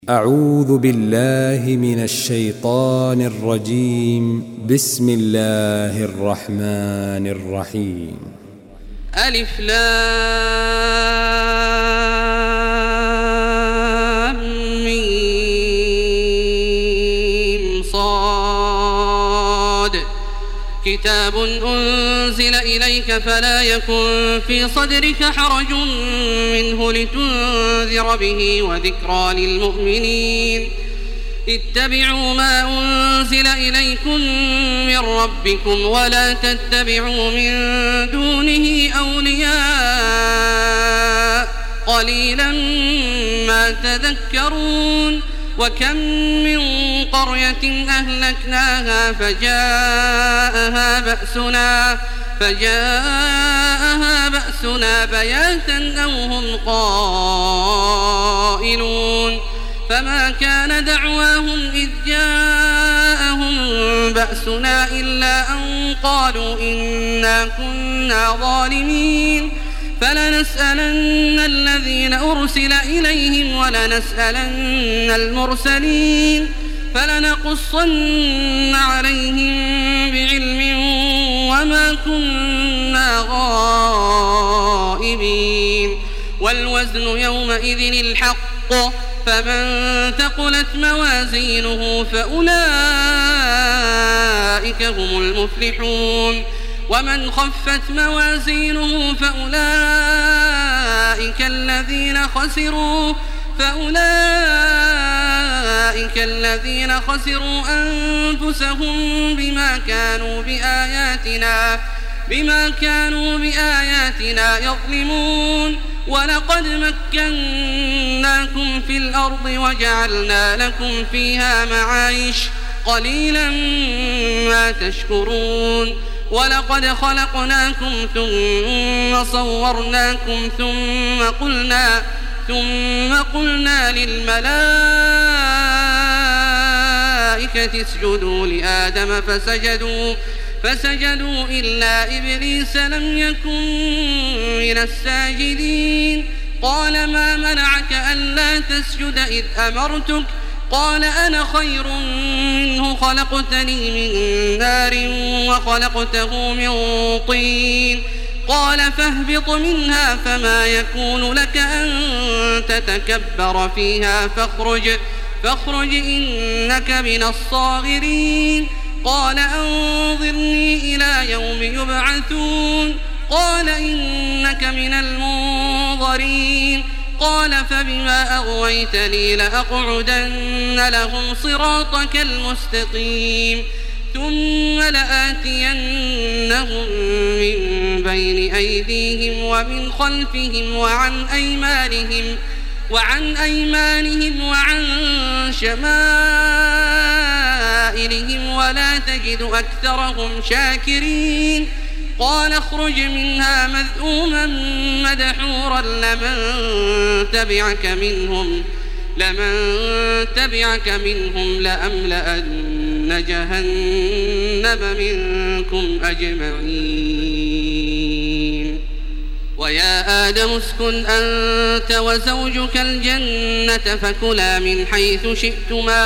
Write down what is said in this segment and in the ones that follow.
أعوذ بالله من الشيطان الرجيم. بسم الله الرحمن الرحيم. ألف لام ميم صاد. كتاب أنزل إليك فلا يكن في صدرك حرج منه لتنذر به وذكرى للمؤمنين. اتبعوا ما أنزل إليكم من ربكم ولا تتبعوا من دونه أولياء قليلا ما تذكرون. وكم من قرية أهلكناها فجاءها بأسنا بياتا أو هم قائلون. فما كان دعواهم إذ جاءهم بأسنا إلا أن قالوا إنا كنا ظالمين. فلنسألن الذين أرسل إليهم ولنسألن المرسلين. فلنقصن عليهم بعلم وما كنا غائبين. والوزن يومئذ الحق. فمن ثقلت موازينه فأولئك هم المفلحون. ومن خفت موازينه فأولئك الذين خسروا أنفسهم بما كانوا بآياتنا يظلمون. ولقد مكناكم في الأرض وجعلنا لكم فيها معايش قليلا ما تشكرون. ولقد خلقناكم ثم صورناكم ثم قلنا للملائكة اسجدوا لآدم فسجدوا إلا إبليس لم يكن من الساجدين. قال ما منعك ألا تسجد إذ أمرتك؟ قال أنا خير منه خلقتني من نار وخلقته من طين. قال فاهبط منها فما يكون لك أن تتكبر فيها فاخرج إنك من الصاغرين. قال أنظرني إلى يوم يبعثون. قال إنك من المنظرين. قال فبما أغويتني لأقعدن لهم صراطك المستقيم ثم لآتينهم من بين أيديهم ومن خلفهم وعن أيمانهم وعن شمائلهم ولا تجد أكثرهم شاكرين. قال اخرج منها مذءوما مدحورا لمن تبعك منهم لأملأن جهنم منكم أجمعين. ويا آدم اسكن أنت وزوجك الجنة فكلا من حيث شئتما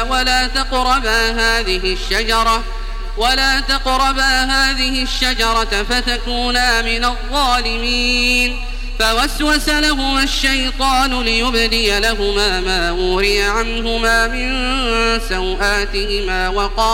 ولا تقربا هذه الشجرة فتكونا من الظالمين. فوسوس لهما الشيطان ليبدي لهما ما وري عنهما من سوآتهما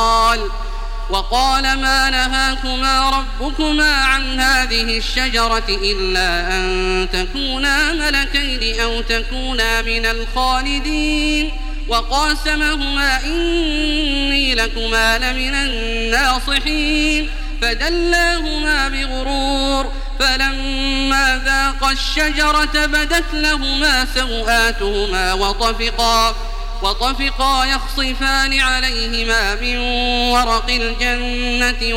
وقال ما نهاكما ربكما عن هذه الشجرة إلا أن تكونا ملكين أو تكونا من الخالدين. وقاسمهما إني لكما لمن الناصحين. فدلاهما بغرور. فلما ذاقا الشجرة بدت لهما سوآتهما وطفقا يخصفان عليهما من ورق الجنة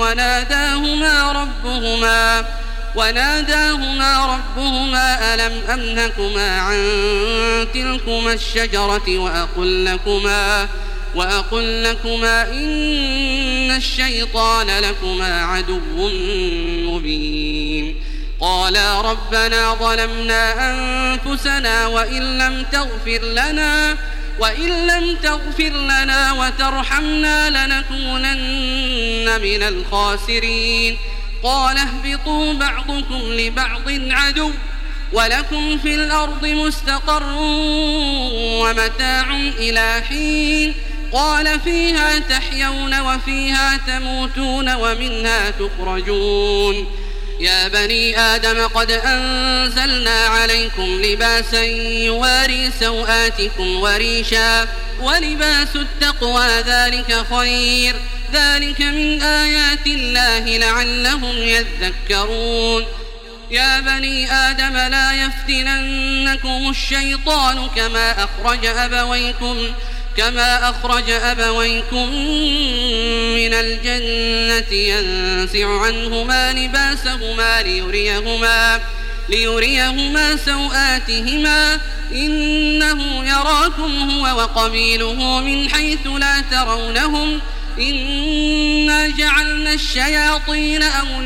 وناداهما ربهما ألم أنهكما عن تلكما الشجرة وأقل لكما إن الشيطان لكما عدو مبين. قالا ربنا ظلمنا أنفسنا وإن لم تغفر لنا وإن لم تغفر لنا وترحمنا لنكونن من الخاسرين قال اهبطوا بعضكم لبعض عدو ولكم في الأرض مستقر ومتاع إلى حين قال فيها تحيون وفيها تموتون ومنها تخرجون يا بني آدم قد أنزلنا عليكم لباسا يواري سوآتكم وريشا ولباس التقوى ذلك خير ذلك من آيات الله لعلهم يذكرون يا بني آدم لا يفتننكم الشيطان كما أخرج أبويكم من الجنة ينزع عنهما لباسهما ليريهما سوآتهما إنه يراكم هو وقبيله من حيث لا ترونهم إنا جعلنا الشياطين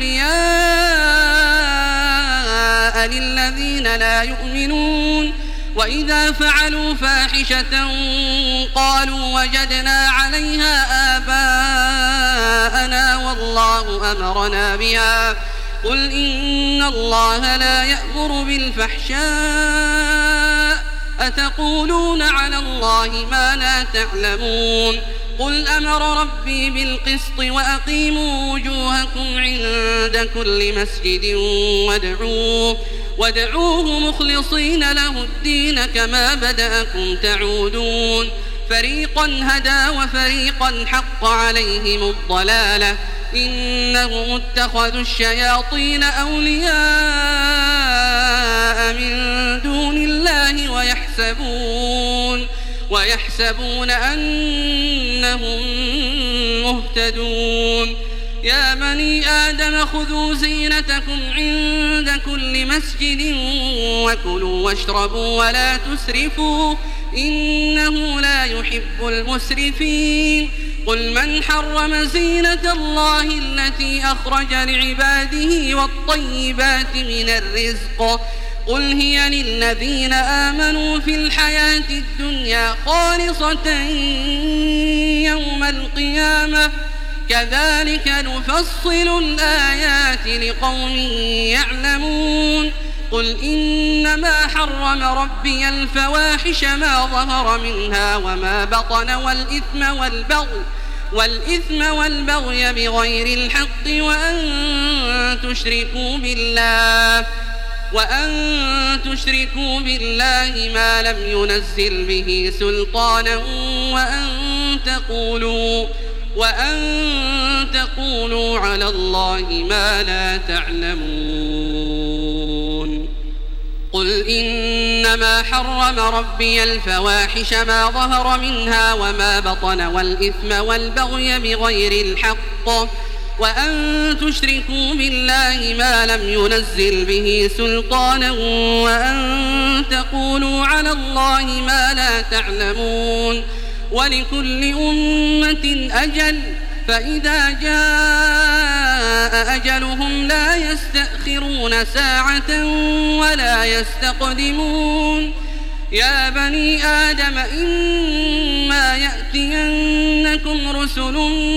أولياء للذين لا يؤمنون وإذا فعلوا فاحشة قالوا وجدنا عليها آباءنا والله أمرنا بها قل إن الله لا يأمر بالفحشاء أتقولون على الله ما لا تعلمون قل أمر ربي بالقسط وأقيموا وجوهكم عند كل مسجد وادعوه مخلصين له الدين كما بدأكم تعودون فريقا هدى وفريقا حق عليهم الضلالة إنهم اتخذوا الشياطين أولياء من دون الله ويحسبون أنهم مهتدون يا بني آدم خذوا زينتكم عند كل مسجد وكلوا واشربوا ولا تسرفوا إنه لا يحب المسرفين قل من حرم زينة الله التي أخرج لعباده والطيبات من الرزق قل هي للذين آمنوا في الحياة الدنيا خالصة يوم القيامة كذلك نفصل الآيات لقوم يعلمون قل إنما حرم ربي الفواحش ما ظهر منها وما بطن والإثم والبغي بغير الحق وأن تشركوا بالله ما لم ينزل به سلطانا وأن تقولوا على الله ما لا تعلمون قل إنما حرم ربي الفواحش ما ظهر منها وما بطن والإثم والبغي بغير الحق وأن تشركوا بالله ما لم ينزل به سلطانا وأن تقولوا على الله ما لا تعلمون ولكل أمة أجل فإذا جاء أجلهم لا يستأخرون ساعة ولا يستقدمون يا بني آدم إما يأتينكم رسل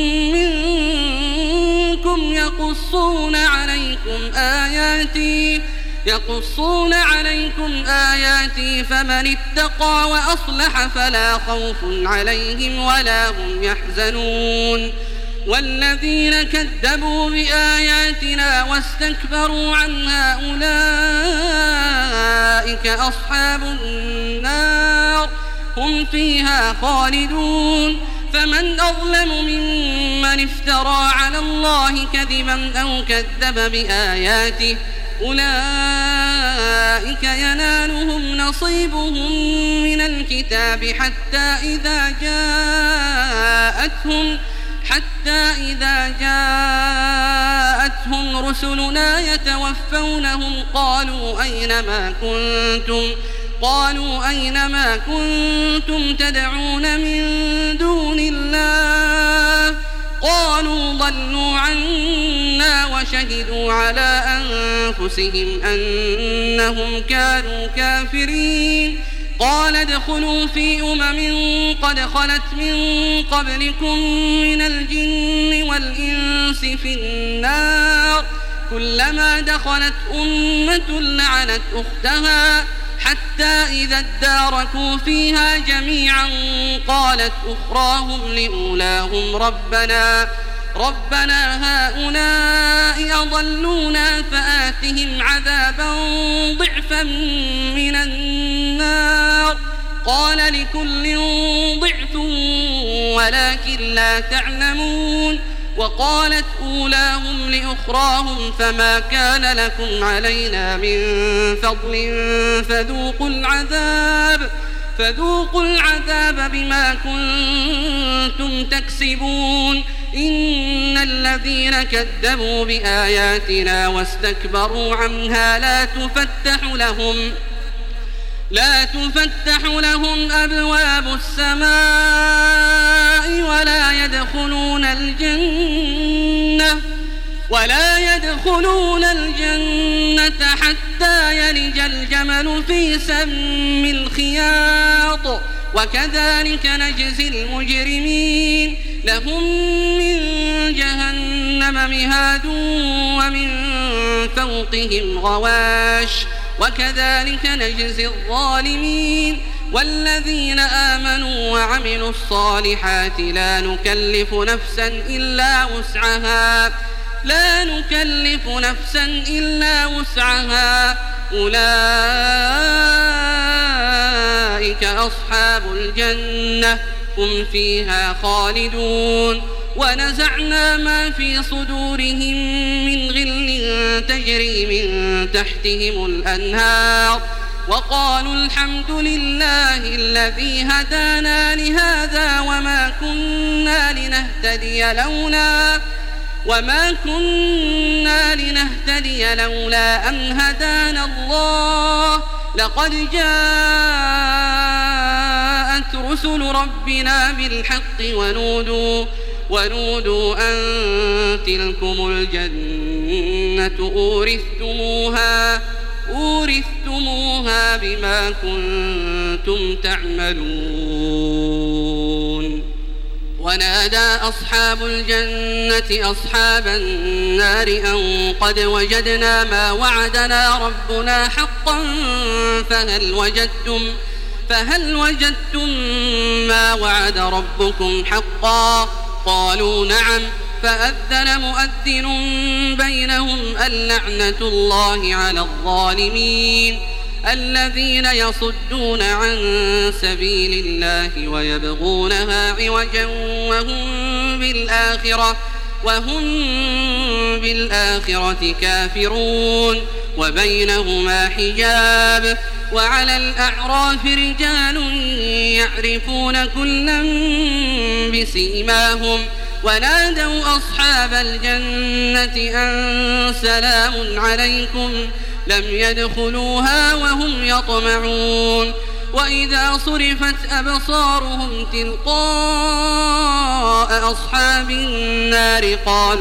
منكم يقصون عليكم آياتي فمن اتقى وأصلح فلا خوف عليهم ولا هم يحزنون والذين كذبوا بآياتنا واستكبروا عنها أولئك أصحاب النار هم فيها خالدون فمن أظلم ممن افترى على الله كذبا أو كذب بآياته أولئك ينالهم نصيبهم من الكتاب حتى إذا جاءتهم رسلنا يتوفونهم قالوا أين ما كنتم تدعون من دون الله قالوا ضلوا عنا وشهدوا على أنفسهم أنهم كانوا كافرين قال ادخلوا في قد خلت من قبلكم من الجن والإنس في النار كلما دخلت أمة لعنت أختها حتى إذا اداركوا فيها جميعا قالت أخراهم لأولاهم ربنا هؤلاء أضلونا فآتهم عذابا ضعفا من النار قال لكل ضعف ولكن لا تعلمون وقالت أولاهم لأخراهم فما كان لكم علينا من فضل فذوقوا العذاب بما كنتم تكسبون إن الذين كذبوا بآياتنا واستكبروا عنها لا تفتح لهم أبواب السماء ولا يدخلون الجنة حتى يلج الجمل في سم الخياط وكذلك نجزي المجرمين لهم من جهنم مهاد ومن فوقهم غواش وكذلك نجزي الظالمين والذين آمنوا وعملوا الصالحات لا نكلف نفسا إلا وسعها أولئك أصحاب الجنة هم فيها خالدون ونزعنا ما في صدورهم من غل تجري من تحتهم الأنهار وقالوا الحمد لله الذي هدانا لهذا وما كنا لنهتدي لولا أن هدانا الله لقد جاءت رسل ربنا بالحق ونودوا أن تلكم الجنة أورثتموها بما كنتم تعملون ونادى أصحاب الجنة أصحاب النار أن قد وجدنا ما وعدنا ربنا حقا فهل وجدتم ما وعد ربكم حقا قالوا نعم فأذن مؤذن بينهم اللعنة الله على الظالمين الذين يصدون عن سبيل الله ويبغونها عوجا وهم بالآخرة كافرون وبينهما حجاب وعلى الأعراف رجال يعرفون كلا بسيماهم ونادوا أصحاب الجنة أن سلام عليكم لم يدخلوها وهم يطمعون وإذا صرفت أبصارهم تلقاء أصحاب النار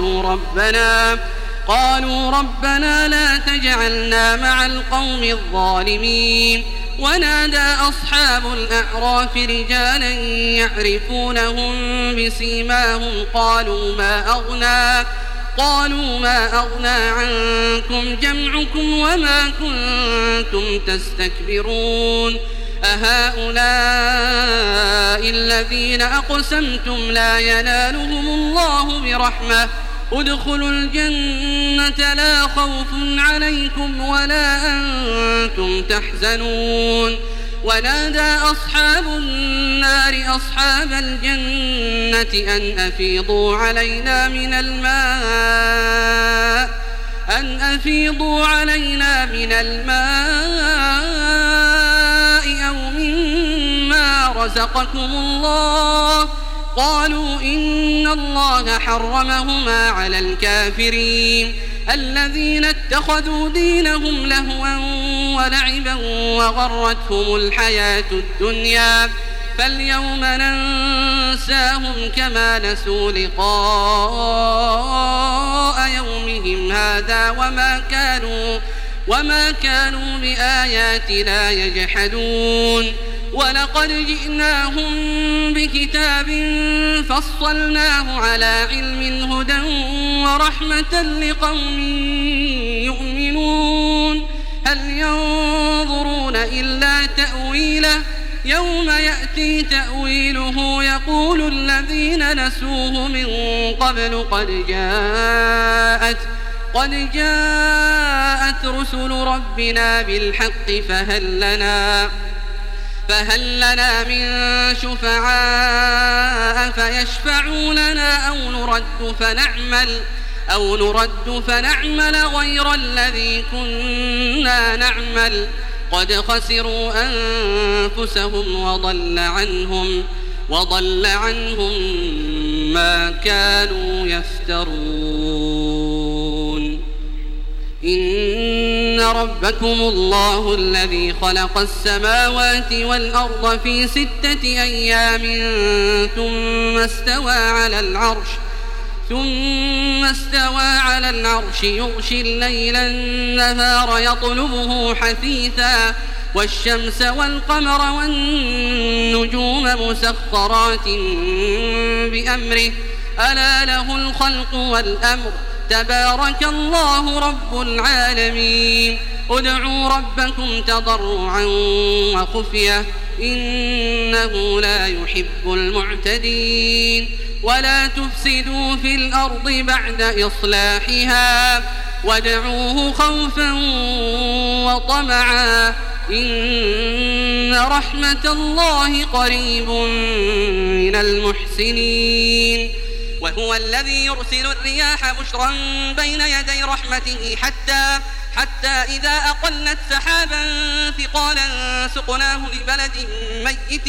قالوا ربنا لا تجعلنا مع القوم الظالمين ونادى أصحاب الأعراف رجالا يعرفونهم بسيماهم قالوا ما أغنى عنكم جمعكم وما كنتم تستكبرون أهؤلاء الذين أقسمتم لا ينالهم الله برحمة ادخلوا الجنة لا خوف عليكم ولا أنتم تحزنون ونادى أصحاب النار أصحاب الجنة أن أفيضوا علينا من الماء أو مما رزقكم الله قالوا إن الله حرمهما على الكافرين الذين اتخذوا دينهم لهوا ولعبا وغرتهم الحياة الدنيا فاليوم ننساهم كما نسوا لقاء يومهم هذا وما كانوا بآياتنا يجحدون ولقد جئناهم بكتاب فصلناه على علم هدى ورحمة لقوم يؤمنون هل ينظرون إلا تأويله يوم يأتي تأويله يقول الذين نسوه من قبل قد جاءت رسل ربنا بالحق فهل لنا من شفعاء فيشفعوا لنا أو نرد فنعمل غير الذي كنا نعمل قد خسروا أنفسهم وضل عنهم ما كانوا يفترون إن ربكم الله الذي خلق السماوات والأرض في 6 أيام ثم استوى على العرش يغشي الليل النهار يطلبه حثيثا والشمس والقمر والنجوم مسخرات بأمره ألا له الخلق والأمر تبارك الله رب العالمين ادعوا ربكم تضرعا وخفية إنه لا يحب المعتدين ولا تفسدوا في الأرض بعد إصلاحها وادعوه خوفا وطمعا إن رحمة الله قريب من المحسنين وهو الذي يرسل الرياح بشرا بين يدي رحمته حتى إذا أقلت سحابا ثقالا سقناه لبلد ميت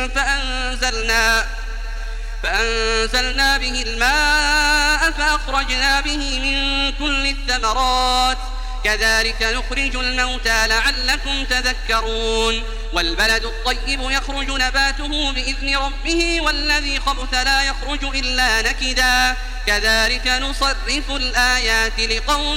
فأنزلنا به الماء فأخرجنا به من كل الثمرات كذلك نخرج الموتى لعلكم تذكرون والبلد الطيب يخرج نباته بإذن ربه والذي خبث لا يخرج إلا نكدا كذلك نصرف الآيات لقوم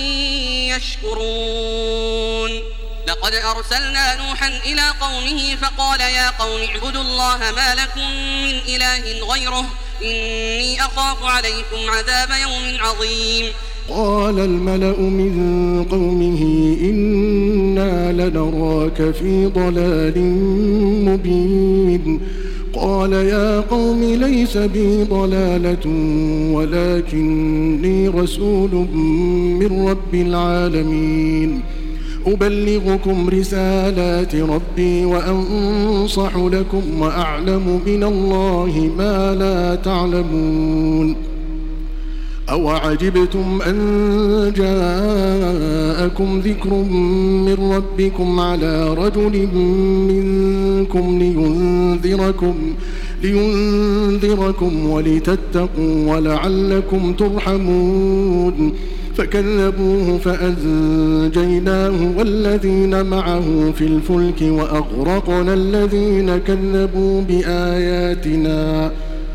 يشكرون لقد أرسلنا نوحا إلى قومه فقال يا قوم اعبدوا الله ما لكم من إله غيره إني أخاف عليكم عذاب يوم عظيم قال الملأ من قومه إنا لنراك في ضلال مبين قال يا قوم ليس بي ضلالة ولكني رسول من رب العالمين أبلغكم رسالات ربي وأنصح لكم وأعلم من الله ما لا تعلمون أوعجبتم أن جاءكم ذكر من ربكم على رجل منكم لينذركم ولتتقوا ولعلكم ترحمون فكذبوه فأنجيناه والذين معه في الفلك وأغرقنا الذين كذبوا بآياتنا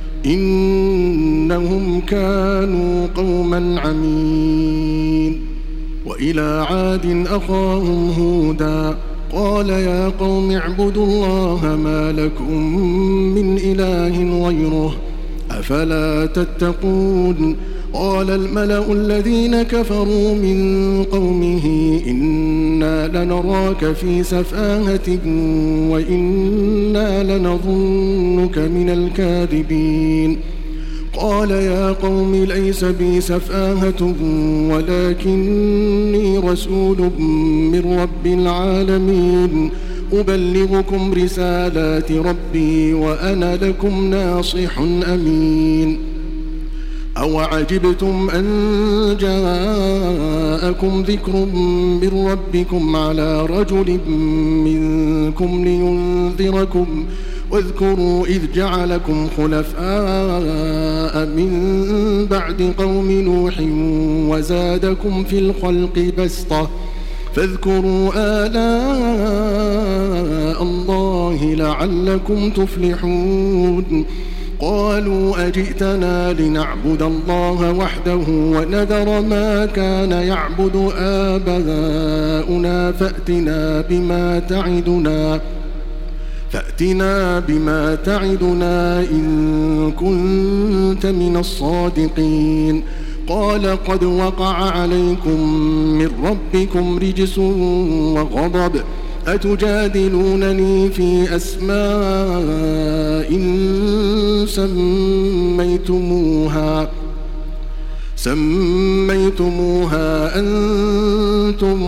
إنهم كانوا قوما عمين وإلى عاد أخاهم هودا قال يا قوم اعبدوا الله ما لكم من إله غيره أفلا تتقون قال الملأ الذين كفروا من قومه إنا لنراك في سفاهة وإنا لنظنك من الكاذبين قال يا قوم ليس بي سفاهة ولكني رسول من رب العالمين أبلغكم رسالات ربي وأنا لكم ناصح أمين أوعجبتم أن جاءكم ذكر من ربكم على رجل منكم لينذركم واذكروا إذ جعلكم خلفاء من بعد قوم نوح وزادكم في الخلق بسطة فاذكروا آلاء الله لعلكم تفلحون قالوا أجئتنا لنعبد الله وحده ونذر ما كان يعبد فأتنا بما تعدنا إن كنت من الصادقين. قال قد وقع عليكم من ربكم رجس وغضب أتجادلونني في أسماء سميتموها أنتم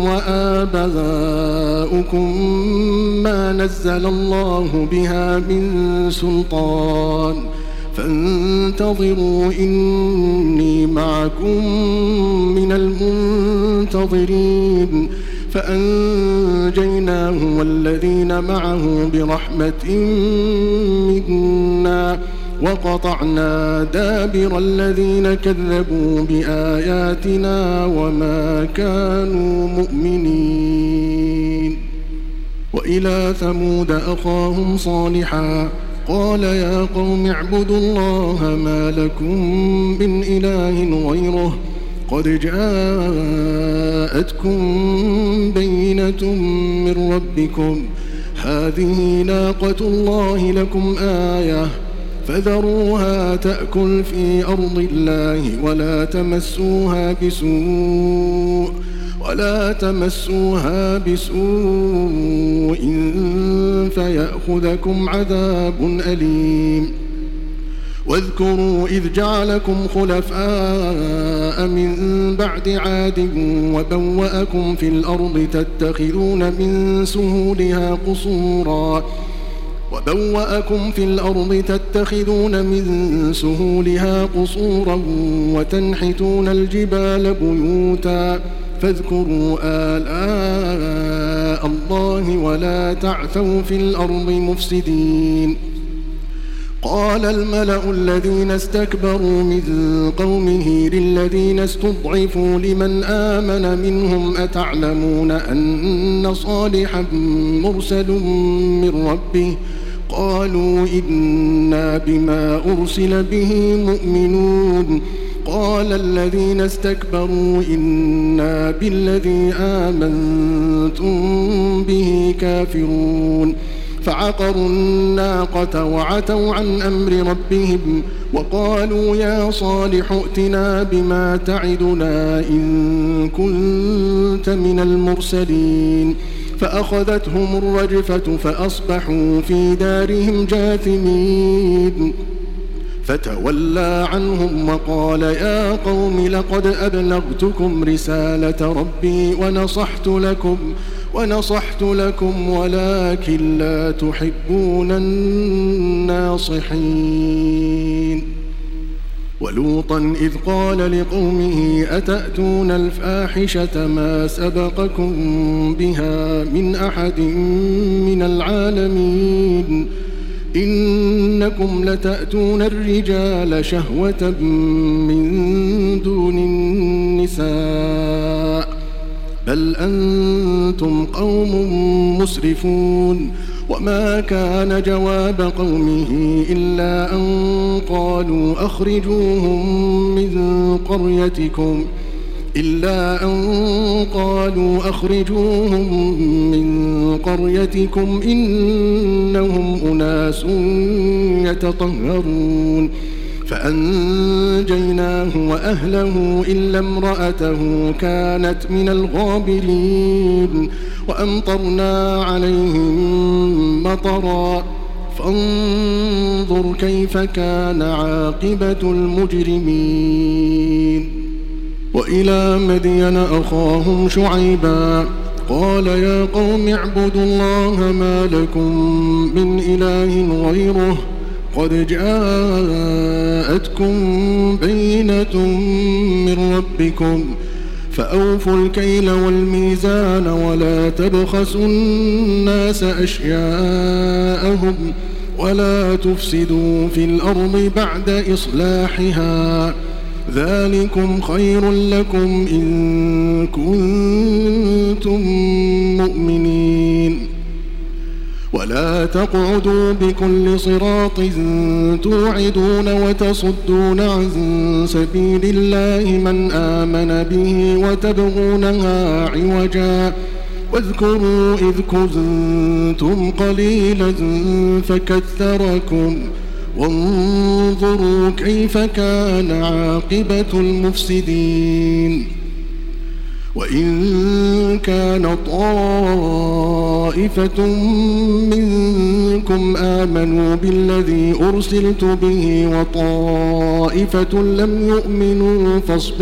وآباؤكم ما نزل الله بها من سلطان فانتظروا إني معكم من المنتظرين. فأنجيناه والذين معه برحمة منا وقطعنا دابر الذين كذبوا بآياتنا وما كانوا مؤمنين. وإلى ثمود أخاهم صالحا قال يا قوم اعبدوا الله ما لكم من إله غيره قد جاءتكم بينة من ربكم هذه ناقة الله لكم آية فذروها تأكل في أرض الله ولا تمسوها بسوء فيأخذكم عذاب أليم. واذكروا إذ جعلكم خلفاء من بعد عاد وبوأكم في الأرض تتخذون من سهولها قصورا وتنحتون الجبال بيوتا فاذكروا آلاء الله ولا تعثوا في الأرض مفسدين. قال الملأ الذين استكبروا من قومه للذين استضعفوا لمن آمن منهم أتعلمون أن صالحا مرسل من ربه قالوا إنا بما أرسل به مؤمنون. قال الذين استكبروا إنا بالذي آمنتم به كافرون. فعقروا الناقة وعتوا عن أمر ربهم وقالوا يا صالح ائتنا بما تعدنا إن كنت من المرسلين. فأخذتهم الرجفة فأصبحوا في دارهم جاثمين. فتولى عنهم وقال يا قوم لقد أبلغتكم رسالة ربي ونصحت لكم ولكن لا تحبون الناصحين. ولوطا إذ قال لقومه أتأتون الفاحشة ما سبقكم بها من أحد من العالمين إنكم لتأتون الرجال شهوة من دون النساء بل أنتم قوم مسرفون. وما كان جواب قومه إلا أن قالوا أخرجوهم من قريتكم إنهم أناس يتطهرون. فأنجيناه وأهله إلا امرأته كانت من الغابرين. وأمطرنا عليهم مطرا فانظر كيف كان عاقبة المجرمين. وإلى مدين أخاهم شعيبا قال يا قوم اعبدوا الله ما لكم من إله غيره قد جاءتكم بينة من ربكم فأوفوا الكيل والميزان ولا تبخسوا الناس أشياءهم ولا تفسدوا في الأرض بعد إصلاحها ذلكم خير لكم إن كنتم مؤمنين. ولا تقعدوا بكل صراط توعدون وتصدون عن سبيل الله من آمن به واذكروا إذ كنتم قليلا فكثركم وانظروا كيف كان عاقبة المفسدين. وإن كان طائفة منكم آمنوا بالذي أرسلت به وطائفة لم يؤمنوا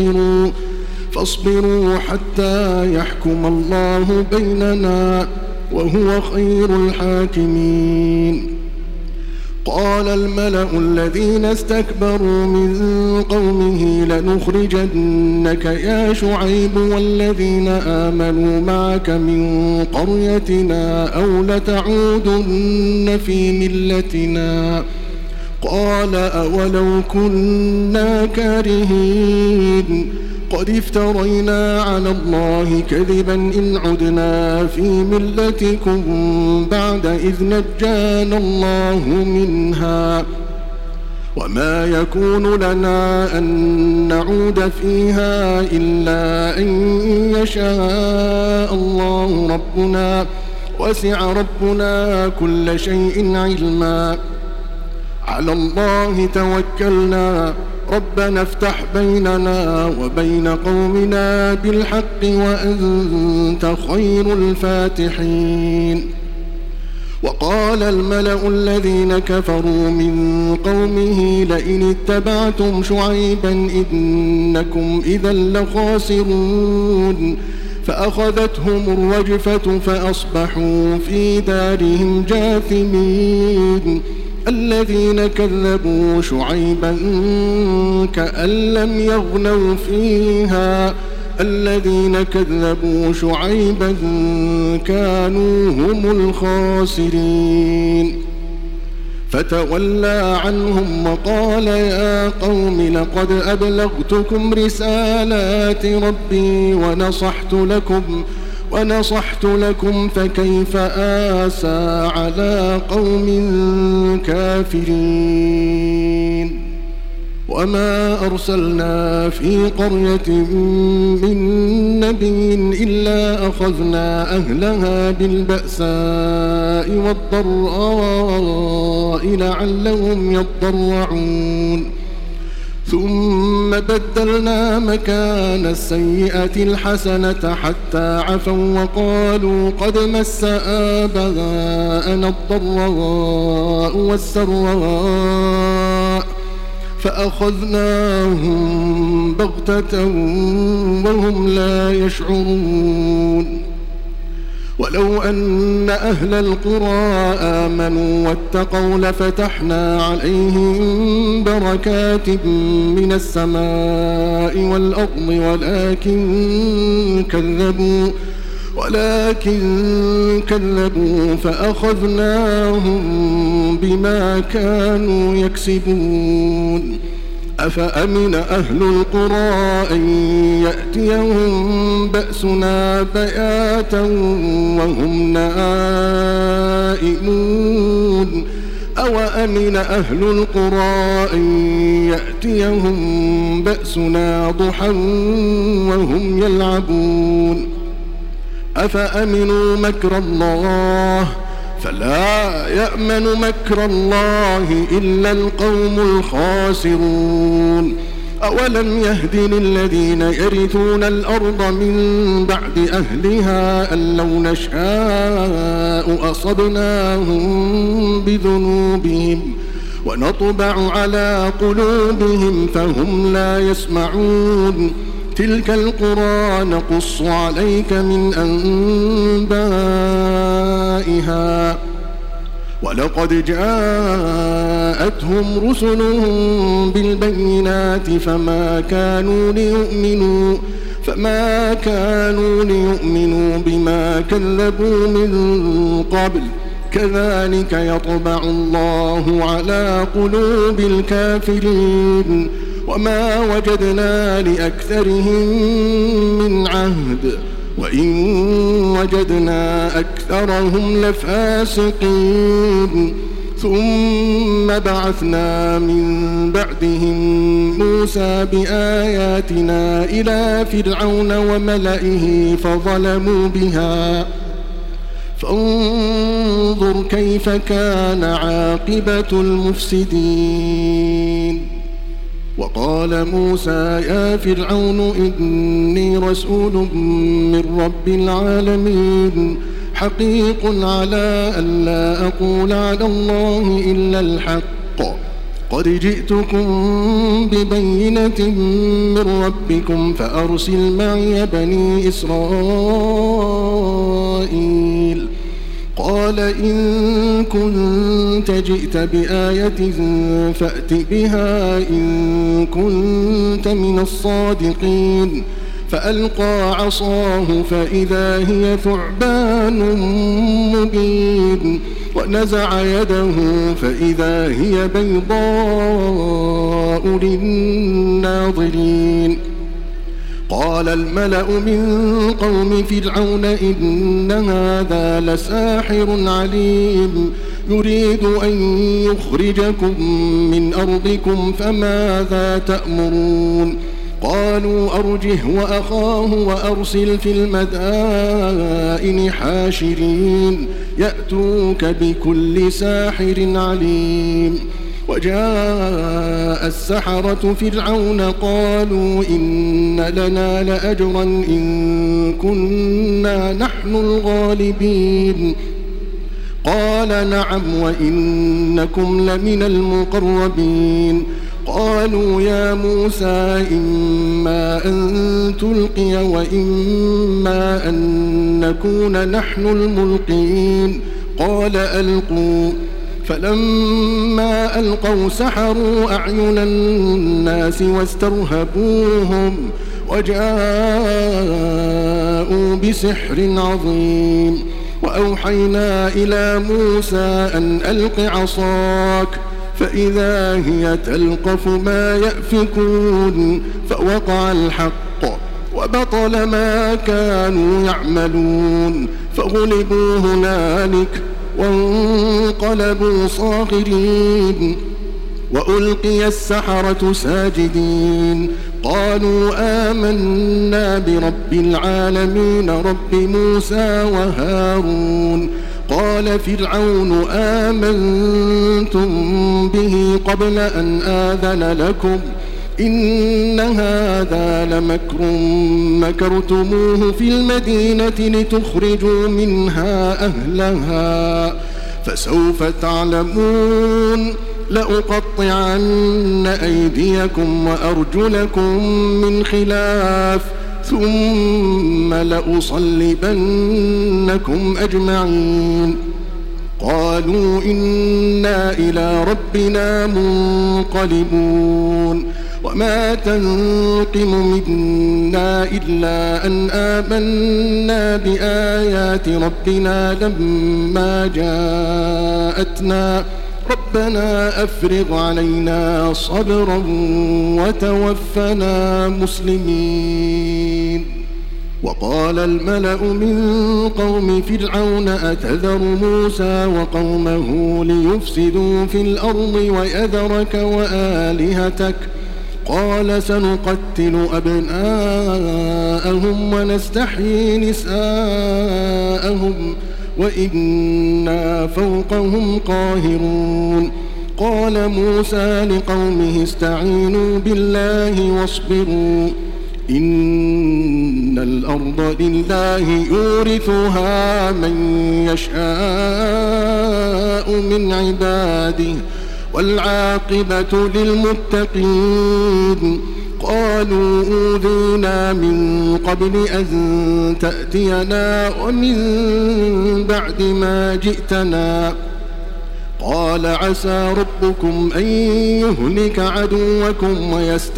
فاصبروا حتى يحكم الله بيننا وهو خير الحاكمين. قال الملأ الذين استكبروا من قومه لنخرجنك يا شعيب والذين آمنوا معك من قريتنا أو لتعودن في ملتنا. قال أولو كنا كارهين قد افترينا على الله كذبا إن عدنا في ملتكم بعد إذ نجانا الله منها وما يكون لنا أن نعود فيها إلا أن يشاء الله ربنا وسع ربنا كل شيء علما. على الله توكلنا ربنا افتح بيننا وبين قومنا بالحق وأنت خير الفاتحين. وقال الملأ الذين كفروا من قومه لئن اتبعتم شعيبا إنكم إذا لخاسرون. فأخذتهم الرجفة فأصبحوا في دارهم جاثمين. الذين كذبوا شعيبا كأن لم يغنوا فيها الذين كذبوا شعيبا كانوا هم الخاسرين. فتولى عنهم وقال يا قوم لقد أبلغتكم رسالات ربي ونصحت لكم فكيف آسى على قوم كافرين. وما أرسلنا في قرية من نبي إلا أخذنا أهلها بالبأساء والضراء لعلهم يضرعون. ثم بدلنا مكان السيئة الحسنة حتى عفوا وقالوا قد مس آباءنا الضراء والسراء فأخذناهم بغتة وهم لا يشعرون. ولو أن أهل القرى آمنوا واتقوا لفتحنا عليهم بركات من السماء والأرض ولكن كذبوا فأخذناهم بما كانوا يكسبون. أفأمن أهل القرى أن يأتيهم بأسنا بياتا وهم نائمون أوأمن أهل القرى أن يأتيهم بأسنا ضحى وهم يلعبون. أفأمنوا مكر الله فلا يأمن مكر الله إلا القوم الخاسرون. أولم يهد للذين يرثون الأرض من بعد أهلها أن لو نشاء أصبناهم بذنوبهم ونطبع على قلوبهم فهم لا يسمعون. تلك القرى نقص عليك من أنبائها ولقد جاءتهم رسلهم بالبينات فما كانوا ليؤمنوا بما كذبوا من قبل. كذلك يطبع الله على قلوب الكافرين وما وجدنا لأكثرهم من عهد وإن وجدنا أكثرهم لفاسقين. ثم بعثنا من بعدهم موسى بآياتنا إلى فرعون وملئه فظلموا بها فانظر كيف كان عاقبة المفسدين. وقال موسى يا فرعون إني رسول من رب العالمين حقيق على أن لا أقول على الله إلا الحق قد جئتكم ببينة من ربكم فأرسل معي بني إسرائيل. قال إن كنت جئت بآية فأت بها إن كنت من الصادقين. فألقى عصاه فإذا هي ثعبان مبين ونزع يده فإذا هي بيضاء للناظرين. قال الملأ من قوم فرعون إن هذا لساحر عليم يريد أن يخرجكم من أرضكم فماذا تأمرون. قالوا أرجه وأخاه وأرسل في المدائن حاشرين يأتوك بكل ساحر عليم. وجاء السحرة فرعون قالوا إن لنا لأجرا إن كنا نحن الغالبين. قال نعم وإنكم لمن المقربين. قالوا يا موسى إما أن تلقي وإما أن نكون نحن الملقين. قال ألقوا. فلما ألقوا سحروا أعين الناس واسترهبوهم وجاءوا بسحر عظيم. وأوحينا إلى موسى أن ألق عصاك فإذا هي تلقف ما يأفكون فوقع الحق وبطل ما كانوا يعملون فغلبوا هنالك وانقلبوا صاغرين. وألقي السحرة ساجدين قالوا آمنا برب العالمين رب موسى وهارون. قال فرعون آمنتم به قبل أن آذن لكم إن هذا لمكر مكرتموه في المدينة لتخرجوا منها أهلها فسوف تعلمون. لأقطعن أيديكم وأرجلكم من خلاف ثم لأصلبنكم أجمعين. قالوا إنا إلى ربنا منقلبون. وما تنقم منا إلا أن آمنا بآيات ربنا لما جاءتنا ربنا أفرغ علينا صبرا وتوفنا مسلمين. وقال الملأ من قوم فرعون أتذر موسى وقومه ليفسدوا في الأرض ويذرك وآلهتك قال سنقتل أبناءهم ونستحيي نساءهم وإنا فوقهم قاهرون. قال موسى لقومه استعينوا بالله واصبروا إن الأرض لله يورثها من يشاء من عباده والعاقبة للمتقين. قالوا أوذينا من قبل أن تأتينا ومن بعد ما جئتنا. قال عسى ربكم أن يهلك عدوكم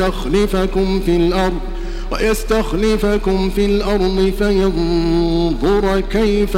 ويستخلفكم في الأرض فينظر كيف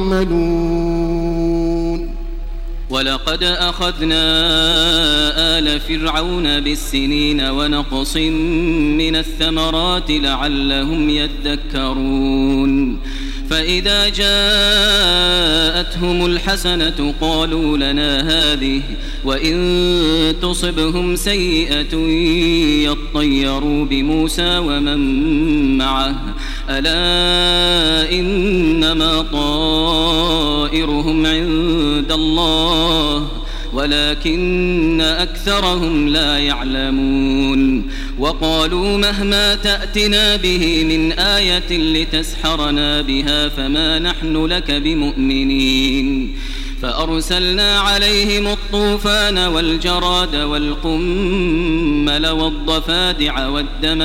تعملون. ولقد أخذنا آل فرعون بالسنين ونقص من الثمرات لعلهم يذكرون. فإذا جاءتهم الحسنة قالوا لنا هذه وإن تصبهم سيئة يطيروا بموسى ومن معه ألا إنما طائرهم عند الله ولكن أكثرهم لا يعلمون وقالوا مهما تأتنا به من آية لتسحرنا بها فما نحن لك بمؤمنين فأرسلنا عليهم الطوفان والجراد والقمل والضفادع والدم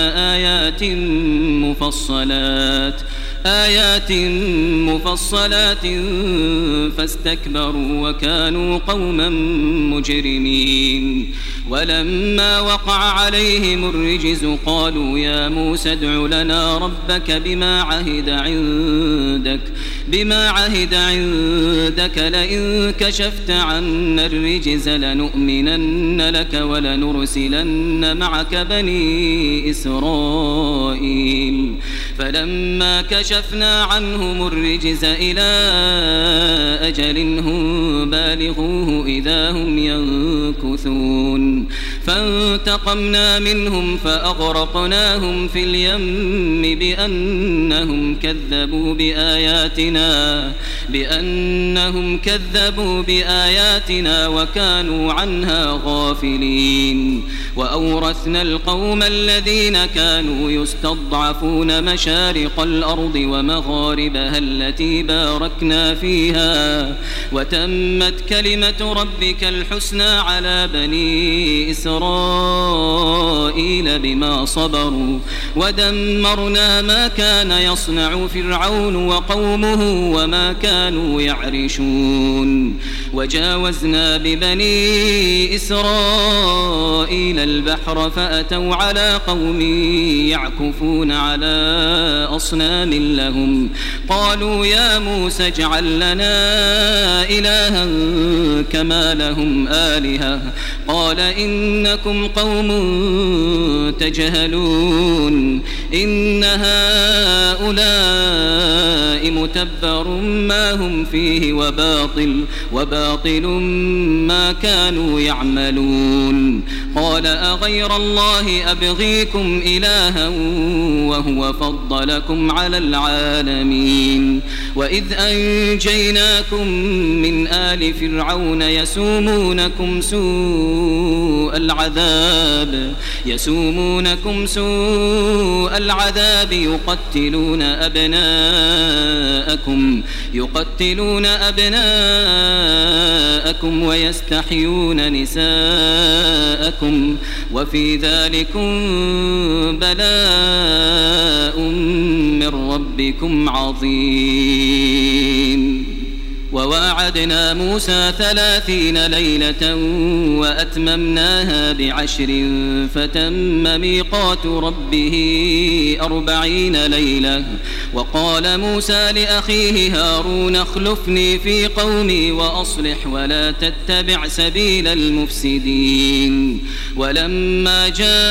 آيات مفصلات فاستكبروا وكانوا قوما مجرمين ولما وقع عليهم الرجز قالوا يا موسى ادع لنا ربك بما عهد عندك لئن كشفت عنا الرجز لنؤمنن لك ولنرسلن معك بني إسرائيل فلما كشفنا عنهم الرجز إلى أجل هم بالغوه إذا هم ينكثون فانتقمنا منهم فأغرقناهم في اليم بأنهم كذبوا بآياتنا وكانوا عنها غافلين وأورثنا القوم الذين كانوا يستضعفون مشارق الأرض ومغاربها التي باركنا فيها وتمت كلمة ربك الحسنى على بني إسرائيل بما صبروا ودمرنا ما كان يصنع فرعون وقومه وما كانوا يعرشون وجاوزنا ببني إسرائيل البحر فأتوا على قوم يعكفون على أصنام لهم قالوا يا موسى اجعل لنا إلها كما لهم آلهة قال إنكم قوم تجهلون إن هؤلاء متبر ما هم فيه وباطل ما كانوا يعملون قال أغير الله أبغيكم إلها وهو فضلكم على العالمين وإذ أنجيناكم من آل فرعون يسومونكم سوء العذاب يقتلون أبناءكم ويستحيون نساءكم وفي ذلكم بلاء من ربكم عظيم وواعدنا موسى 30 ليلة وأتممناها ب10 فتم ميقات ربه 40 ليلة وقال موسى لأخيه هارون اخلفني في قومي وأصلح ولا تتبع سبيل المفسدين ولما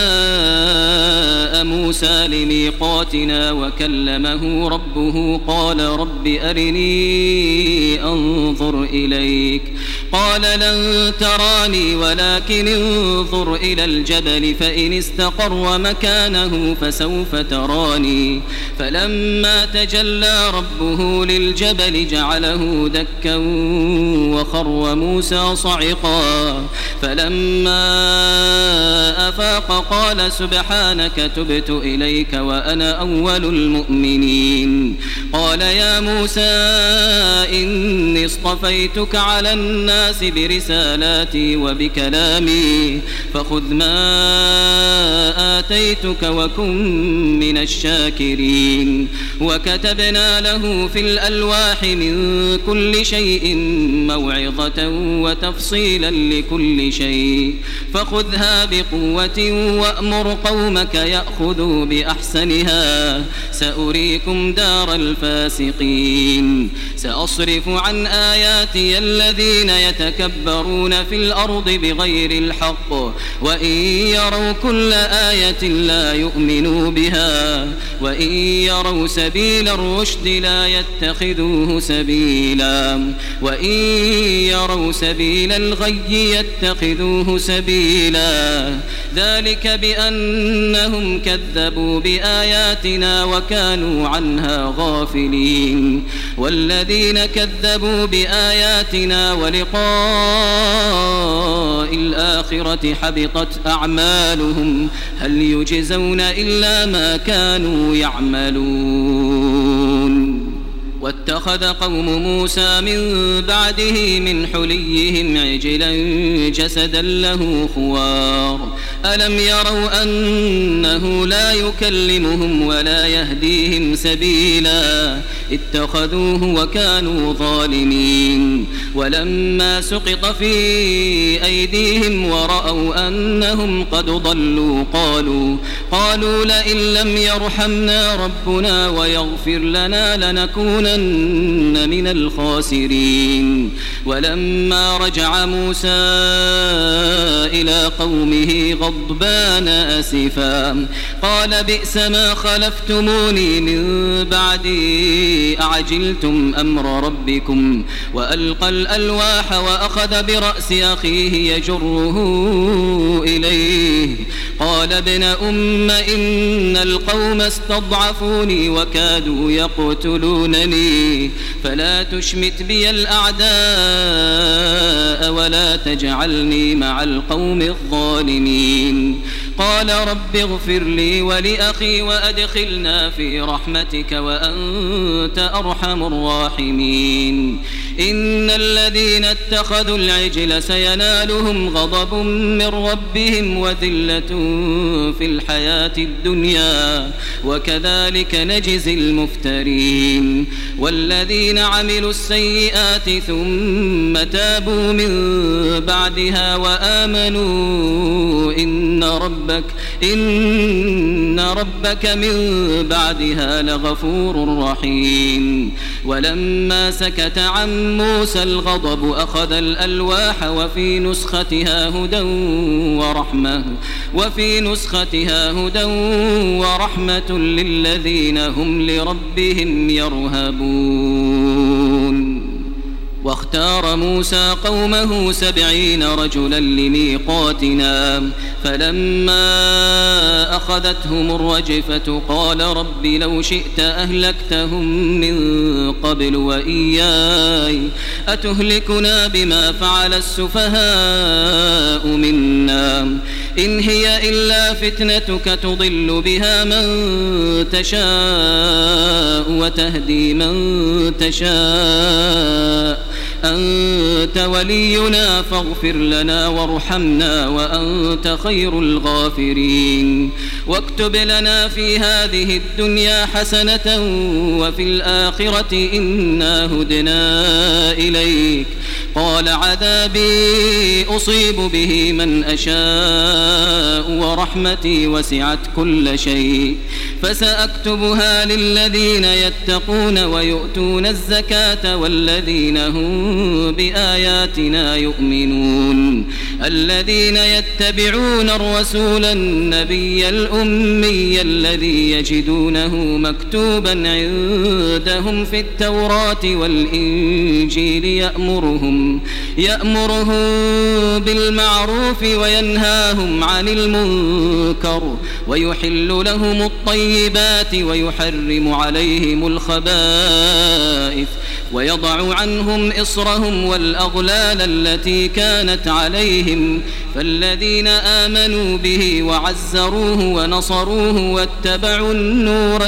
جاء موسى لميقاتنا وكلمه ربه قال رب أرني أنظر إليك قال لن تراني ولكن انظر إلى الجبل فإن استقر مكانه فسوف تراني فلما تجلى ربه للجبل جعله دكا وخر موسى صعقا فلما أفاق قال سبحانك تبت إليك وأنا أول المؤمنين قال يا موسى إني اصطفيتك على الناس برسالاتي وبكلامي فخذ ما آتيتك وكن من الشاكرين وكتبنا له في الألواح من كل شيء موعظة وتفصيلا لكل شيء فخذها بقوة قوة وأمر قومك يأخذوا بأحسنها سأريكم دار الفاسقين سأصرف عن آياتي الذين يتكبرون في الأرض بغير الحق وإن يروا كل آية لا يؤمنوا بها وإن يروا سبيل الرشد لا يتخذوه سبيلا وإن يروا سبيل الغي يتخذوه سبيلا ذلك بأنهم كذبوا بآياتنا وكانوا عنها غافلين والذين كذبوا بآياتنا ولقاء الآخرة حبطت أعمالهم هل يجزون إلا ما كانوا يعملون واتخذ قوم موسى من بعده من حليهم عجلا جسدا له خوار ألم يروا أنه لا يكلمهم ولا يهديهم سبيلا اتخذوه وكانوا ظالمين ولما سقط في أيديهم ورأوا أنهم قد ضلوا قالوا لئن لم يرحمنا ربنا ويغفر لنا لنكونن من الخاسرين ولما رجع موسى إلى قومه غضبان أسفا قال بئس ما خلفتموني من بعدي أعجلتم أمر ربكم وألقى الألواح وأخذ برأس أخيه يجره إليه قال ابن أم إن القوم استضعفوني وكادوا يقتلونني فلا تشمت بي الأعداء ولا تجعلني مع القوم الظالمين قال رب اغفر لي ولأخي وأدخلنا في رحمتك وأنت أرحم الراحمين إن الذين اتخذوا العجل سينالهم غضب من ربهم وذلة في الحياة الدنيا وكذلك نجزي المفترين والذين عملوا السيئات ثم تابوا من بعدها وآمنوا إن ربك من بعدها لغفور رحيم ولما سكت عن موسى الغضب أخذ الألواح وفي نسختها هدى ورحمة للذين هم لربهم يرهبون واختار موسى قومه 70 رجلا لميقاتنا فلما أخذتهم الرجفة قال رب لو شئت أهلكتهم من قبل وإياي أتهلكنا بما فعل السفهاء منا إن هي إلا فتنتك تضل بها من تشاء وتهدي من تشاء أنت ولينا فاغفر لنا وارحمنا وأنت خير الغافرين واكتب لنا في هذه الدنيا حسنة وفي الآخرة إنا هدنا إليك قال عذابي أصيب به من أشاء ورحمتي وسعت كل شيء فسأكتبها للذين يتقون ويؤتون الزكاة والذين هم بآياتنا يؤمنون الذين يتبعون الرسول النبي الأمي الذي يجدونه مكتوبا عندهم في التوراة والإنجيل يأمرهم بالمعروف وينهاهم عن المنكر ويحل لهم الطيبات ويحرم عليهم الخبائث ويضع عنهم إصرهم والأغلال التي كانت عليهم فالذين آمنوا به وعزروه ونصروه واتبعوا النور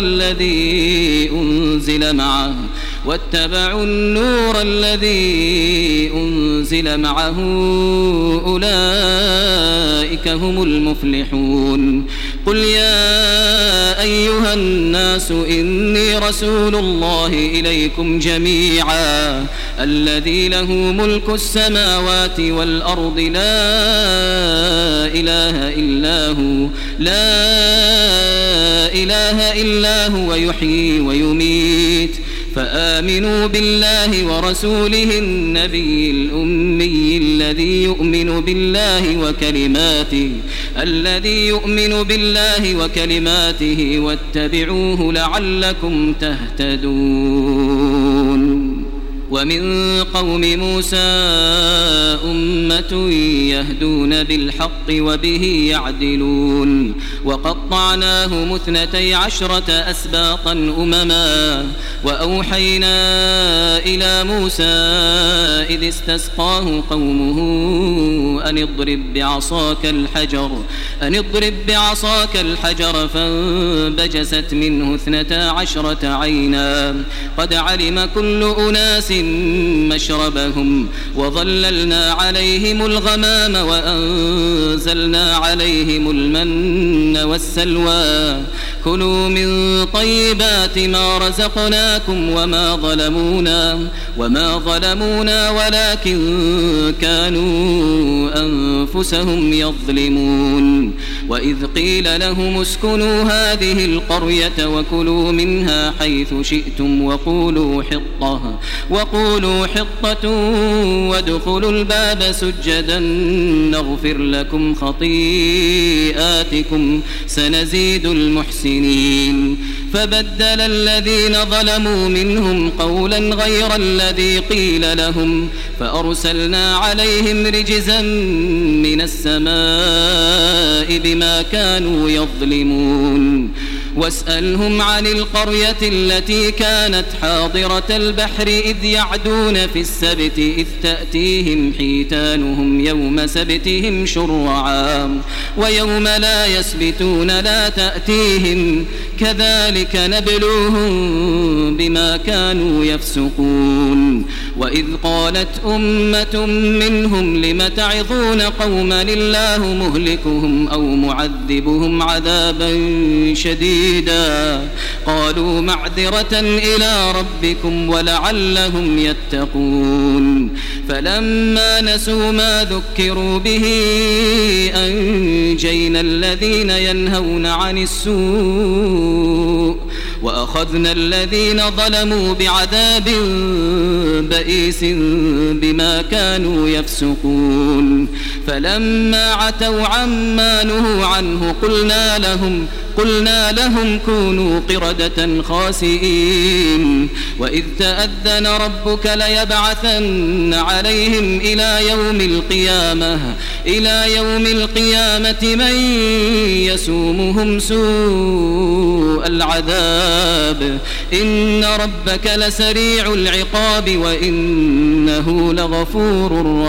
الذي أنزل معه أولئك هم المفلحون قل يا أيها الناس إني رسول الله إليكم جميعا الذي له ملك السماوات والأرض لا إله إلا هو يحيي ويميت فآمنوا بالله ورسوله النبي الأمي الذي يؤمن بالله وكلماته واتبعوه لعلكم تهتدون. ومن قوم موسى أمة يهدون بالحق وبه يعدلون وقطعناهم 12 أسباطا أمما وأوحينا إلى موسى إذ استسقاه قومه أن اضرب بعصاك الحجر فانبجست منه 12 عينا قد علم كل أناس مشربهم وظللنا عليهم الغمام وأنزلنا عليهم المن والسلوى كلوا من طيبات ما رزقناكم وما ظلمونا ولكن كانوا أنفسهم يظلمون. وإذ قيل لهم اسكنوا هذه القرية وكلوا منها حيث شئتم وقولوا حطة وادخلوا الباب سجدا نغفر لكم خطيئاتكم سنزيد المحسنين. فبدل الذين ظلموا منهم قولا غير الذي قيل لهم فأرسلنا عليهم رجزا من السماء بما كانوا يظلمون. واسألهم عن القرية التي كانت حاضرة البحر إذ يعدون في السبت إذ تأتيهم حيتانهم يوم سبتهم شرعا ويوم لا يسبتون لا تأتيهم كذلك نبلوهم بما كانوا يفسقون. وإذ قالت أمة منهم لم تعظون قوما الله مهلكهم أو معذبهم عذابا شديدا قالوا معذرة إلى ربكم ولعلهم يتقون. فلما نسوا ما ذكروا به أنجينا الذين ينهون عن السوء وأخذنا الذين ظلموا بعذاب بئيس بما كانوا يفسقون. فلما عتوا عما نهوا عنه قلنا لهم كونوا قردة خاسئين. وإذ تأذن ربك ليبعثن عليهم إلى يوم القيامة من يسومهم سوء العذاب إن ربك لسريع العقاب وإنه لغفور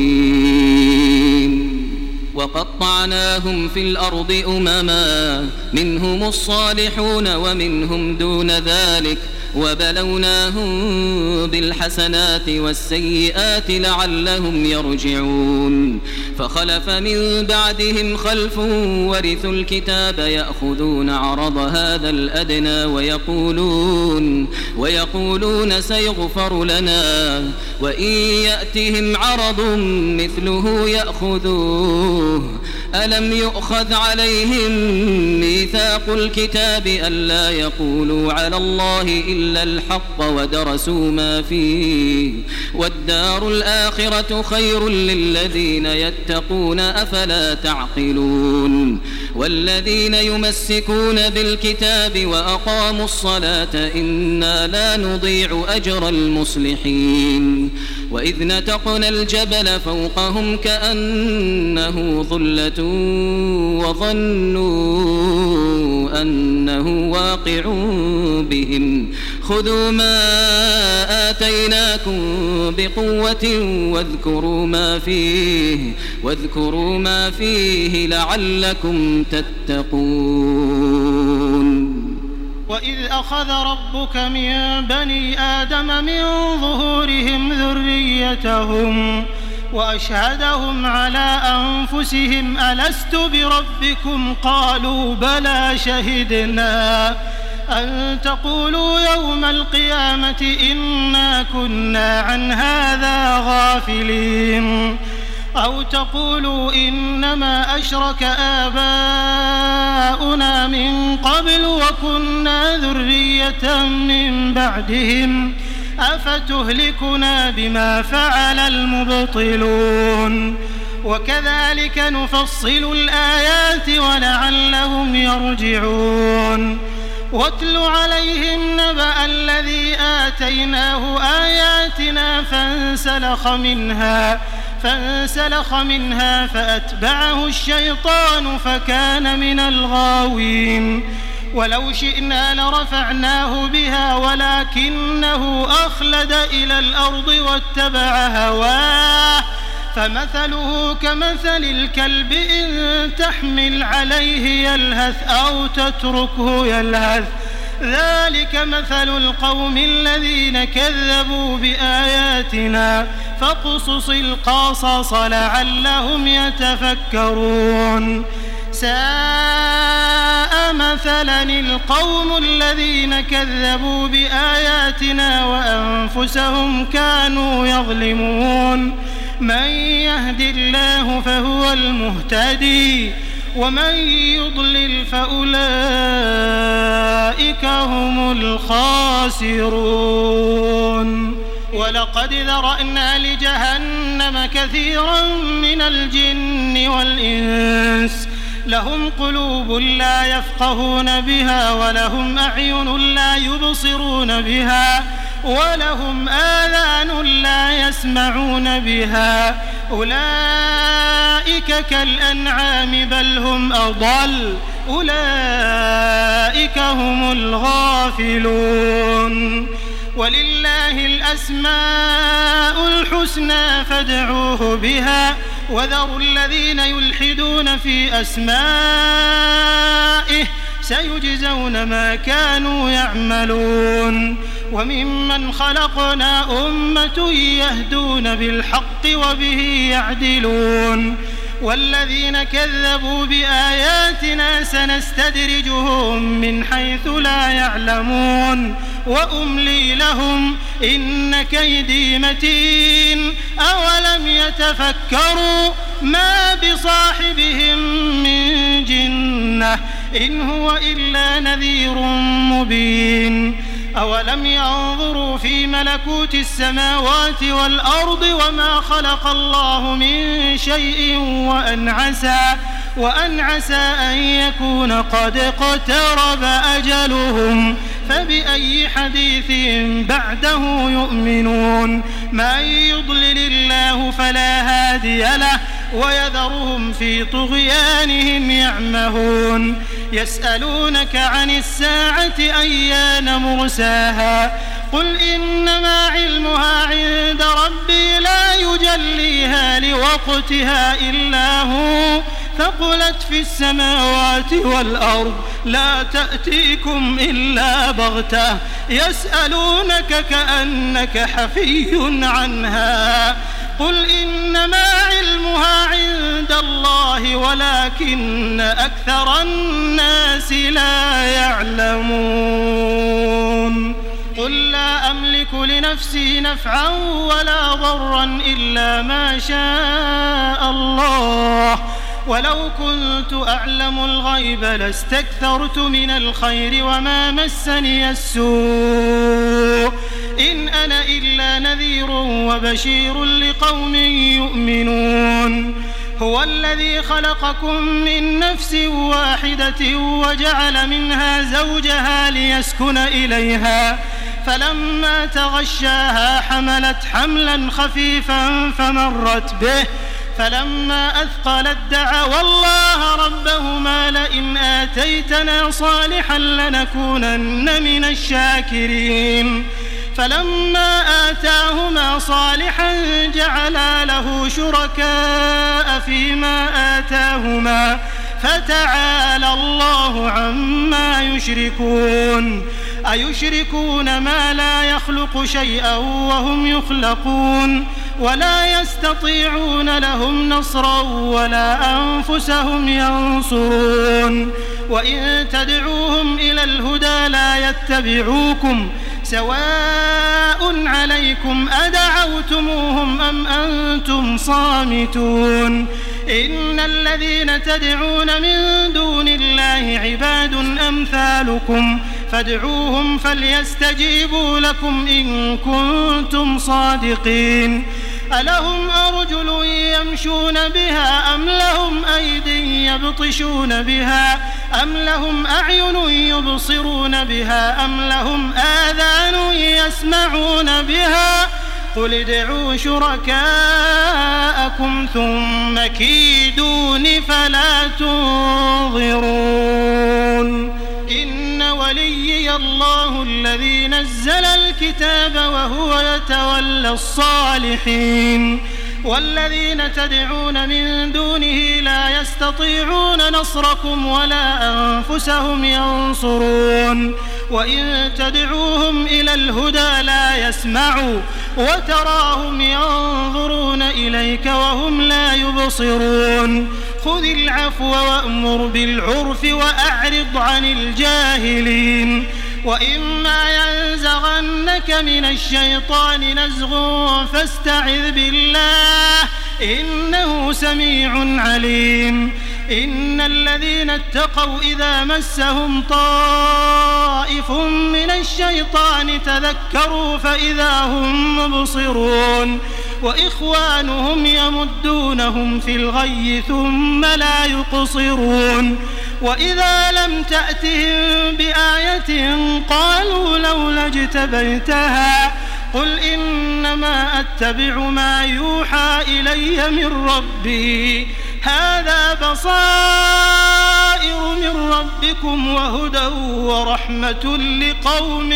رحيم. وقطعناهم في الأرض أمما منهم الصالحون ومنهم دون ذلك وبلوناهم بالحسنات والسيئات لعلهم يرجعون. فخلف من بعدهم خلف ورثوا الكتاب يأخذون عرض هذا الأدنى ويقولون سيغفر لنا وإن يأتهم عرض مثله يأخذوه. ألم يؤخذ عليهم ميثاق الكتاب ألا يقولوا على الله إلا الحق ودرسوا ما فيه والدار الآخرة خير للذين يتقون أفلا تعقلون. والذين يمسكون بالكتاب وأقاموا الصلاة إنا لا نضيع أجر المصلحين. وإذ نتقنا الجبل فوقهم كأنه ظلة وظنوا أنه واقع بهم خذوا ما آتيناكم بقوة واذكروا ما فيه لعلكم تتقون. وإذ أخذ ربك من بني آدم من ظهورهم وأشهدهم على أنفسهم ألست بربكم قالوا بلى شهدنا أن تقولوا يوم القيامة إنا كنا عن هذا غافلين أو تقولوا إنما أشرك آباؤنا من قبل وكنا ذرية من بعدهم أفتهلكنا بما فعل المبطلون وكذلك نفصل الآيات ولعلهم يرجعون واتل عليهم نبأ الذي آتيناه آياتنا فانسلخ منها فأتبعه الشيطان فكان من الغاوين ولو شئنا لرفعناه بها ولكنه أخلد إلى الأرض واتبع هواه فمثله كمثل الكلب إن تحمل عليه يلهث أو تتركه يلهث ذلك مثل القوم الذين كذبوا بآياتنا فاقصص القصص لعلهم يتفكرون ساء مثلا القوم الذين كذبوا بآياتنا وأنفسهم كانوا يظلمون من يهد الله فهو المهتدي ومن يضلل فأولئك هم الخاسرون ولقد ذرأنا لجهنم كثيرا من الجن والإنس لهم قلوب لا يفقهون بها ولهم أعين لا يبصرون بها ولهم آذان لا يسمعون بها أولئك كالأنعام بل هم أضل أولئك هم الغافلون ولله الأسماء الحسنى فادعوه بها وذروا الذين يلحدون في أسمائه سيجزون ما كانوا يعملون وممن خلقنا أمة يهدون بالحق وبه يعدلون والذين كذبوا بآياتنا سنستدرجهم من حيث لا يعلمون وأملي لهم إن كيدي متين أولم يتفكروا ما بصاحبهم من جنة إن هو إلا نذير مبين أولم ينظروا في ملكوت السماوات والأرض وما خلق الله من شيء وأن عسى أن يكون قد اقترب أجلهم فبأي حديث بعده يؤمنون من يضلل الله فلا هادي له ويذرهم في طغيانهم يعمهون يسألونك عن الساعة أيان مرساها قل إنما علمها عند ربي لا يجليها لوقتها إلا هو ثقلت في السماوات والأرض لا تأتيكم إلا بغتة يسألونك كأنك حفي عنها قل إنما علمها عند الله ولكن أكثر الناس لا يعلمون قل لا أملك لنفسي نفعا ولا ضرا إلا ما شاء الله ولو كنت أعلم الغيب لاستكثرت من الخير وما مسني السوء إن أنا إلا نذير وبشير لقوم يؤمنون هو الذي خلقكم من نفس واحدة وجعل منها زوجها ليسكن إليها فلما تغشاها حملت حملا خفيفا فمرت به فلما أثقلت دعوا الله ربهما لئن آتيتنا صالحا لنكونن من الشاكرين فلما آتاهما صالحا جعلا له شركاء فيما آتاهما فتعالى الله عما يشركون أيشركون ما لا يخلق شيئا وهم يخلقون ولا يستطيعون لهم نصرا ولا أنفسهم ينصرون وإن تدعوهم إلى الهدى لا يتبعوكم سواء عليكم أدعوتموهم أم أنتم صامتون إن الذين تدعون من دون الله عباد أمثالكم فادعوهم فليستجيبوا لكم إن كنتم صادقين ألهم أرجل يمشون بها أم لهم أيد يبطشون بها أم لهم أعين يبصرون بها أم لهم آذان يسمعون بها قل ادعوا شركاءكم ثم كيدون فلا تنظرون إن وليي الله الذي نزل الكتاب وهو يتولى الصالحين والذين تدعون من دونه لا يستطيعون نصركم ولا أنفسهم ينصرون وإن تدعوهم إلى الهدى لا يسمعوا وتراهم ينظرون إليك وهم لا يبصرون خذ العفو وأمر بالعرف وأعرض عن الجاهلين وإما ينزغنك من الشيطان نزغ فاستعذ بالله إنه سميع عليم إن الذين اتقوا إذا مسهم طائف من الشيطان تذكروا فإذا هم مبصرون وإخوانهم يمدونهم في الغي ثم لا يقصرون وإذا لم تأتهم بآية قالوا لولا اجتبيتها قل إنما أتبع ما يوحى إلي من ربي هذا بصائر من ربكم وهدى ورحمة لقوم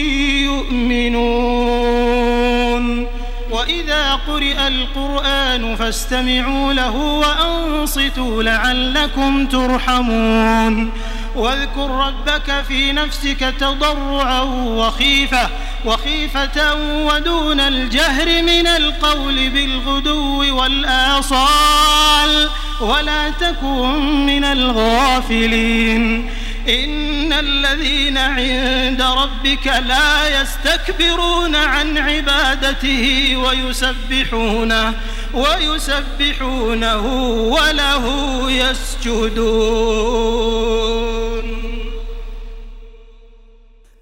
يؤمنون وإذا قرئ القرآن فاستمعوا له وأنصتوا لعلكم ترحمون واذكر ربك في نفسك تضرعا وخيفة ودون الجهر من القول بالغدو والآصال ولا تكن من الغافلين إن الذين عند ربك لا يستكبرون عن عبادته ويسبحونه وله يسجدون